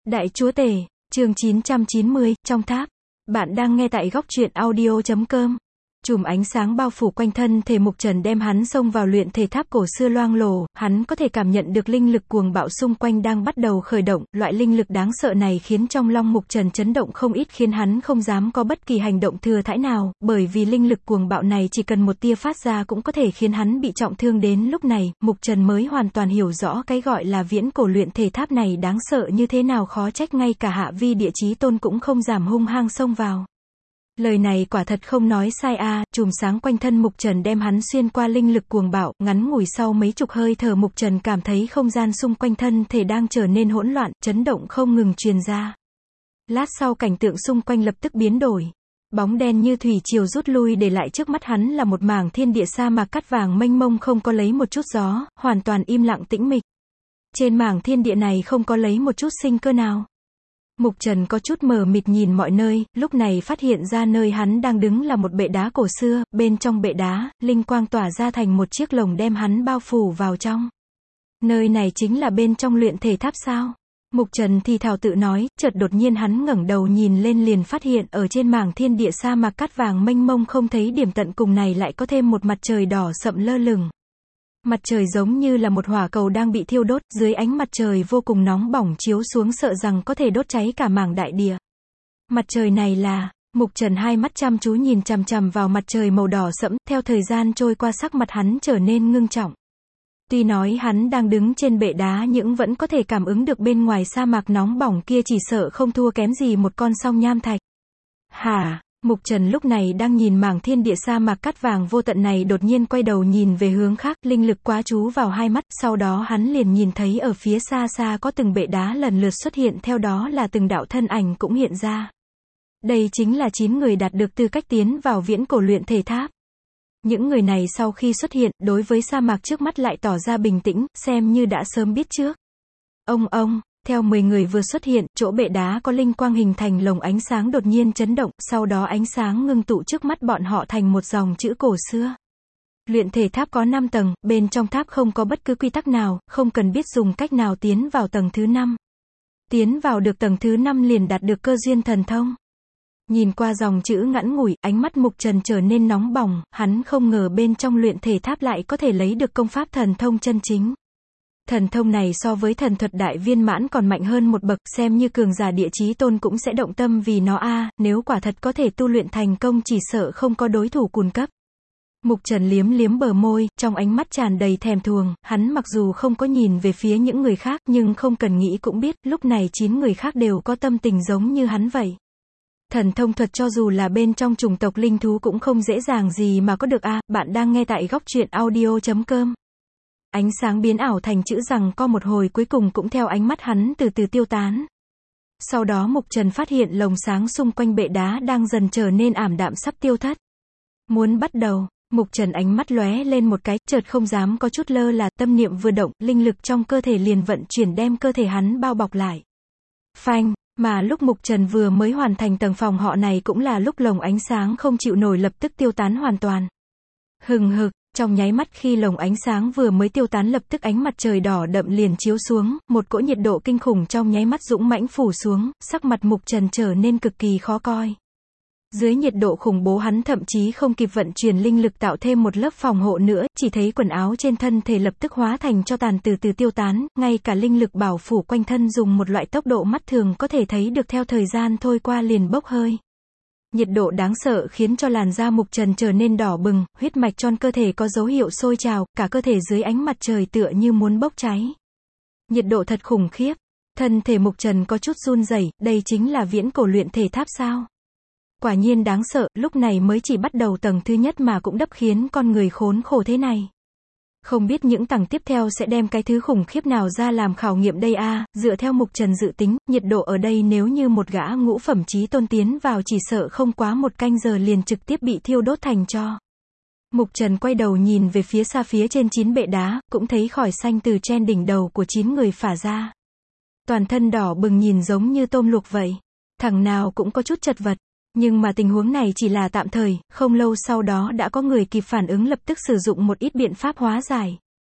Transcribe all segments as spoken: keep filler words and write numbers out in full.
Đại Chúa Tể, chương chín trăm chín mươi, trong tháp. Bạn đang nghe tại góc truyện audio chấm com. Chùm ánh sáng bao phủ quanh thân thể Mục Trần đem hắn xông vào luyện thể tháp cổ xưa loang lổ, hắn có thể cảm nhận được linh lực cuồng bạo xung quanh đang bắt đầu khởi động, loại linh lực đáng sợ này khiến trong lòng Mục Trần chấn động không ít, khiến hắn không dám có bất kỳ hành động thừa thãi nào, bởi vì linh lực cuồng bạo này chỉ cần một tia phát ra cũng có thể khiến hắn bị trọng thương. Đến lúc này, Mục Trần mới hoàn toàn hiểu rõ cái gọi là viễn cổ luyện thể tháp này đáng sợ như thế nào, khó trách ngay cả Hạ Vi Địa Chí Tôn cũng không giảm hung hăng xông vào. Lời này quả thật không nói sai a, à, chùm sáng quanh thân Mục Trần đem hắn xuyên qua linh lực cuồng bạo, ngắn ngủi sau mấy chục hơi thở Mục Trần cảm thấy không gian xung quanh thân thể đang trở nên hỗn loạn, chấn động không ngừng truyền ra. Lát sau cảnh tượng xung quanh lập tức biến đổi. Bóng đen như thủy triều rút lui, để lại trước mắt hắn là một mảng thiên địa sa mạc cát vàng mênh mông, không có lấy một chút gió, hoàn toàn im lặng tĩnh mịch. Trên mảng thiên địa này không có lấy một chút sinh cơ nào. Mục Trần có chút mờ mịt nhìn mọi nơi, lúc này phát hiện ra nơi hắn đang đứng là một bệ đá cổ xưa, bên trong bệ đá, linh quang tỏa ra thành một chiếc lồng đem hắn bao phủ vào trong. Nơi này chính là bên trong luyện thể tháp sao? Mục Trần thì thào tự nói, chợt đột nhiên hắn ngẩng đầu nhìn lên, liền phát hiện ở trên mảng thiên địa sa mạc cát vàng mênh mông không thấy điểm tận cùng này lại có thêm một mặt trời đỏ sậm lơ lửng. Mặt trời giống như là một hỏa cầu đang bị thiêu đốt, dưới ánh mặt trời vô cùng nóng bỏng chiếu xuống sợ rằng có thể đốt cháy cả mảng đại địa. Mặt trời này là... Mục Trần hai mắt chăm chú nhìn chằm chằm vào mặt trời màu đỏ sẫm, theo thời gian trôi qua sắc mặt hắn trở nên ngưng trọng. Tuy nói hắn đang đứng trên bệ đá nhưng vẫn có thể cảm ứng được bên ngoài sa mạc nóng bỏng kia chỉ sợ không thua kém gì một con song nham thạch. Hả? Mục Trần lúc này đang nhìn mảng thiên địa sa mạc cát vàng vô tận này, đột nhiên quay đầu nhìn về hướng khác, linh lực quá chú vào hai mắt, sau đó hắn liền nhìn thấy ở phía xa xa có từng bệ đá lần lượt xuất hiện, theo đó là từng đạo thân ảnh cũng hiện ra. Đây chính là chín người đạt được tư cách tiến vào viễn cổ luyện thể tháp. Những người này sau khi xuất hiện, đối với sa mạc trước mắt lại tỏ ra bình tĩnh, xem như đã sớm biết trước. Ông ông, theo mười người vừa xuất hiện, chỗ bệ đá có linh quang hình thành lồng ánh sáng đột nhiên chấn động, sau đó ánh sáng ngưng tụ trước mắt bọn họ thành một dòng chữ cổ xưa. Luyện thể tháp có năm tầng, bên trong tháp không có bất cứ quy tắc nào, không cần biết dùng cách nào tiến vào tầng thứ năm. Tiến vào được tầng thứ năm liền đạt được cơ duyên thần thông. Nhìn qua dòng chữ ngắn ngủi, ánh mắt Mục Trần trở nên nóng bỏng, hắn không ngờ bên trong luyện thể tháp lại có thể lấy được công pháp thần thông chân chính. Thần thông này so với thần thuật đại viên mãn còn mạnh hơn một bậc, xem như cường giả Địa Chí Tôn cũng sẽ động tâm vì nó a, à, nếu quả thật có thể tu luyện thành công chỉ sợ không có đối thủ cùng cấp. Mục Trần liếm liếm bờ môi, trong ánh mắt tràn đầy thèm thuồng, hắn mặc dù không có nhìn về phía những người khác nhưng không cần nghĩ cũng biết, lúc này chín người khác đều có tâm tình giống như hắn vậy. Thần thông thuật cho dù là bên trong chủng tộc linh thú cũng không dễ dàng gì mà có được a, à, bạn đang nghe tại góc truyện audio chấm com. Ánh sáng biến ảo thành chữ rằng co một hồi cuối cùng cũng theo ánh mắt hắn từ từ tiêu tán. Sau đó Mục Trần phát hiện lồng sáng xung quanh bệ đá đang dần trở nên ảm đạm sắp tiêu thất. Muốn bắt đầu, Mục Trần ánh mắt lóe lên một cái, chợt không dám có chút lơ là, tâm niệm vừa động, linh lực trong cơ thể liền vận chuyển đem cơ thể hắn bao bọc lại. Phanh, mà lúc Mục Trần vừa mới hoàn thành tầng phòng họ này cũng là lúc lồng ánh sáng không chịu nổi lập tức tiêu tán hoàn toàn. Hừng hực. Trong nháy mắt khi lồng ánh sáng vừa mới tiêu tán lập tức ánh mặt trời đỏ đậm liền chiếu xuống, một cỗ nhiệt độ kinh khủng trong nháy mắt dũng mãnh phủ xuống, sắc mặt Mục Trần trở nên cực kỳ khó coi. Dưới nhiệt độ khủng bố hắn thậm chí không kịp vận chuyển linh lực tạo thêm một lớp phòng hộ nữa, chỉ thấy quần áo trên thân thể lập tức hóa thành tro tàn từ từ tiêu tán, ngay cả linh lực bảo phủ quanh thân dùng một loại tốc độ mắt thường có thể thấy được theo thời gian trôi qua liền bốc hơi. Nhiệt độ đáng sợ khiến cho làn da Mục Trần trở nên đỏ bừng, huyết mạch trong cơ thể có dấu hiệu sôi trào, cả cơ thể dưới ánh mặt trời tựa như muốn bốc cháy. Nhiệt độ thật khủng khiếp. Thân thể Mục Trần có chút run rẩy, đây chính là viễn cổ luyện thể tháp sao? Quả nhiên đáng sợ, lúc này mới chỉ bắt đầu tầng thứ nhất mà cũng đắp khiến con người khốn khổ thế này. Không biết những tầng tiếp theo sẽ đem cái thứ khủng khiếp nào ra làm khảo nghiệm đây a, à, dựa theo Mục Trần dự tính, nhiệt độ ở đây nếu như một gã ngũ phẩm chí tôn tiến vào chỉ sợ không quá một canh giờ liền trực tiếp bị thiêu đốt thành tro. Mục Trần quay đầu nhìn về phía xa phía trên chín bệ đá, cũng thấy khói xanh từ trên đỉnh đầu của chín người phả ra. Toàn thân đỏ bừng nhìn giống như tôm luộc vậy. Thằng nào cũng có chút chật vật. Nhưng mà tình huống này chỉ là tạm thời, không lâu sau đó đã có người kịp phản ứng lập tức sử dụng một ít biện pháp hóa giải.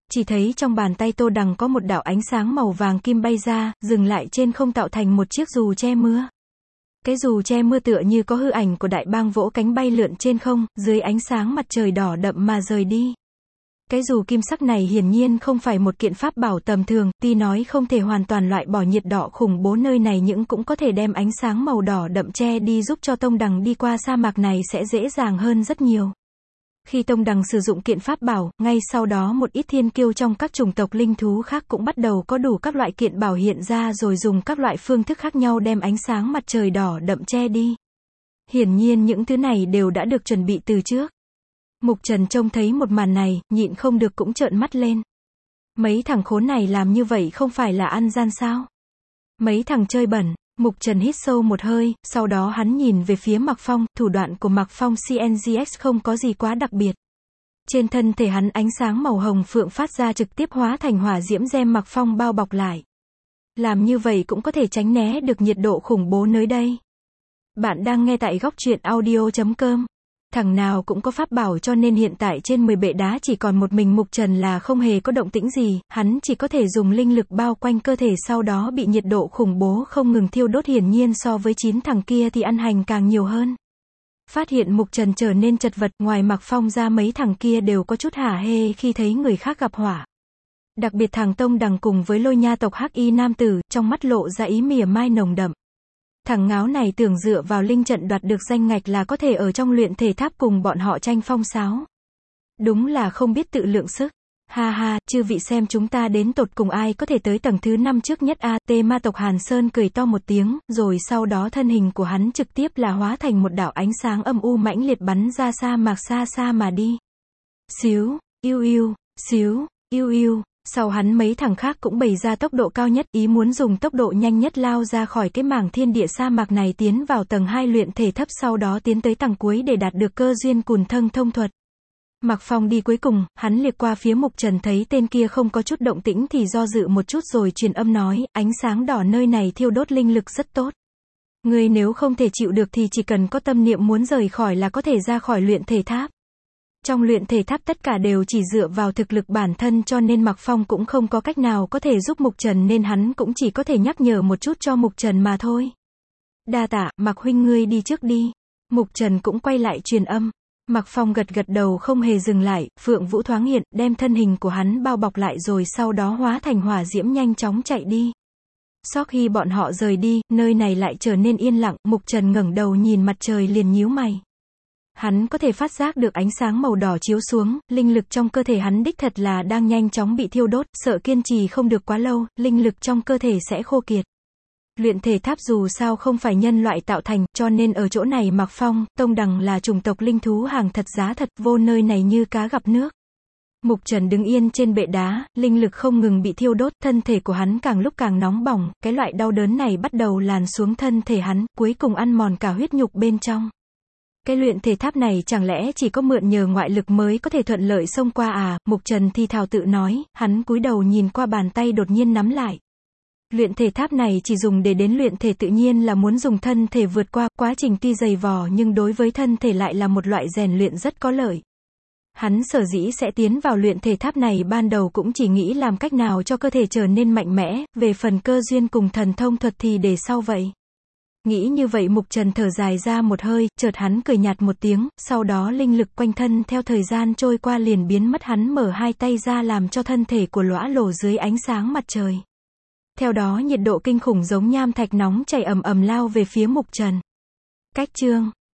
Chỉ thấy trong bàn tay Tô Đằng có một đạo ánh sáng màu vàng kim bay ra, dừng lại trên không tạo thành một chiếc dù che mưa. Cái dù che mưa tựa như có hư ảnh của đại bang vỗ cánh bay lượn trên không, dưới ánh sáng mặt trời đỏ đậm mà rời đi. Cái dù kim sắc này hiển nhiên không phải một kiện pháp bảo tầm thường, tuy nói không thể hoàn toàn loại bỏ nhiệt độ khủng bố nơi này nhưng cũng có thể đem ánh sáng màu đỏ đậm che đi, giúp cho Tông Đằng đi qua sa mạc này sẽ dễ dàng hơn rất nhiều. Khi Tông Đằng sử dụng kiện pháp bảo, ngay sau đó một ít thiên kiêu trong các chủng tộc linh thú khác cũng bắt đầu có đủ các loại kiện bảo hiện ra, rồi dùng các loại phương thức khác nhau đem ánh sáng mặt trời đỏ đậm che đi. Hiển nhiên những thứ này đều đã được chuẩn bị từ trước. Mục Trần trông thấy một màn này, nhịn không được cũng trợn mắt lên. Mấy thằng khốn này làm như vậy không phải là ăn gian sao? Mấy thằng chơi bẩn. Mục Trần hít sâu một hơi, sau đó hắn nhìn về phía Mạc Phong, thủ đoạn của Mạc Phong xê en giê ích không có gì quá đặc biệt. Trên thân thể hắn ánh sáng màu hồng phượng phát ra trực tiếp hóa thành hỏa diễm đem Mạc Phong bao bọc lại. Làm như vậy cũng có thể tránh né được nhiệt độ khủng bố nơi đây. Bạn đang nghe tại góc truyện audio chấm com. Thằng nào cũng có pháp bảo cho nên hiện tại trên mười bệ đá chỉ còn một mình Mục Trần là không hề có động tĩnh gì, hắn chỉ có thể dùng linh lực bao quanh cơ thể sau đó bị nhiệt độ khủng bố không ngừng thiêu đốt, hiển nhiên so với chín thằng kia thì ăn hành càng nhiều hơn. Phát hiện Mục Trần trở nên chật vật, ngoài Mạc Phong ra mấy thằng kia đều có chút hả hê khi thấy người khác gặp hỏa. Đặc biệt thằng Tông Đằng cùng với Lôi Nha tộc Hắc Y nam tử, trong mắt lộ ra ý mỉa mai nồng đậm. Thằng ngáo này tưởng dựa vào linh trận đoạt được danh ngạch là có thể ở trong luyện thể tháp cùng bọn họ tranh phong sáo. Đúng là không biết tự lượng sức. Ha ha, chư vị xem chúng ta đến tột cùng ai có thể tới tầng thứ năm trước nhất a. Tê Ma tộc Hàn Sơn cười to một tiếng, rồi sau đó thân hình của hắn trực tiếp là hóa thành một đạo ánh sáng âm u mãnh liệt bắn ra sa mạc xa xa mà đi. Xíu, yêu yêu, xíu, yêu yêu. Sau hắn mấy thằng khác cũng bày ra tốc độ cao nhất, ý muốn dùng tốc độ nhanh nhất lao ra khỏi cái mảng thiên địa sa mạc này tiến vào tầng hai luyện thể thấp, sau đó tiến tới tầng cuối để đạt được cơ duyên cùn thân thông thuật. Mạc Phong đi cuối cùng, hắn liếc qua phía Mục Trần thấy tên kia không có chút động tĩnh thì do dự một chút rồi truyền âm nói, ánh sáng đỏ nơi này thiêu đốt linh lực rất tốt. Ngươi nếu không thể chịu được thì chỉ cần có tâm niệm muốn rời khỏi là có thể ra khỏi luyện thể tháp. Trong luyện thể tháp tất cả đều chỉ dựa vào thực lực bản thân cho nên Mạc Phong cũng không có cách nào có thể giúp Mục Trần nên hắn cũng chỉ có thể nhắc nhở một chút cho Mục Trần mà thôi. Đa tạ, Mạc huynh ngươi đi trước đi. Mục Trần cũng quay lại truyền âm. Mạc Phong gật gật đầu không hề dừng lại, Phượng Vũ thoáng hiện, đem thân hình của hắn bao bọc lại rồi sau đó hóa thành hỏa diễm nhanh chóng chạy đi. Sau khi bọn họ rời đi, nơi này lại trở nên yên lặng, Mục Trần ngẩng đầu nhìn mặt trời liền nhíu mày. Hắn có thể phát giác được ánh sáng màu đỏ chiếu xuống, linh lực trong cơ thể hắn đích thật là đang nhanh chóng bị thiêu đốt, sợ kiên trì không được quá lâu, linh lực trong cơ thể sẽ khô kiệt. Luyện thể tháp dù sao không phải nhân loại tạo thành, cho nên ở chỗ này Mạc Phong, Tông Đằng là chủng tộc linh thú hàng thật giá thật, vô nơi này như cá gặp nước. Mục Trần đứng yên trên bệ đá, linh lực không ngừng bị thiêu đốt, thân thể của hắn càng lúc càng nóng bỏng, cái loại đau đớn này bắt đầu làn xuống thân thể hắn, cuối cùng ăn mòn cả huyết nhục bên trong. Cái luyện thể tháp này chẳng lẽ chỉ có mượn nhờ ngoại lực mới có thể thuận lợi xông qua à? Mục Trần thì thào tự nói, hắn cúi đầu nhìn qua bàn tay đột nhiên nắm lại. Luyện thể tháp này chỉ dùng để đến luyện thể tự nhiên là muốn dùng thân thể vượt qua, quá trình tuy dày vò nhưng đối với thân thể lại là một loại rèn luyện rất có lợi. Hắn sở dĩ sẽ tiến vào luyện thể tháp này ban đầu cũng chỉ nghĩ làm cách nào cho cơ thể trở nên mạnh mẽ, về phần cơ duyên cùng thần thông thuật thì để sau vậy. Nghĩ như vậy Mục Trần thở dài ra một hơi, chợt hắn cười nhạt một tiếng, sau đó linh lực quanh thân theo thời gian trôi qua liền biến mất, hắn mở hai tay ra làm cho thân thể của lõa lồ dưới ánh sáng mặt trời. Theo đó nhiệt độ kinh khủng giống nham thạch nóng chảy ầm ầm lao về phía Mục Trần. Cách chương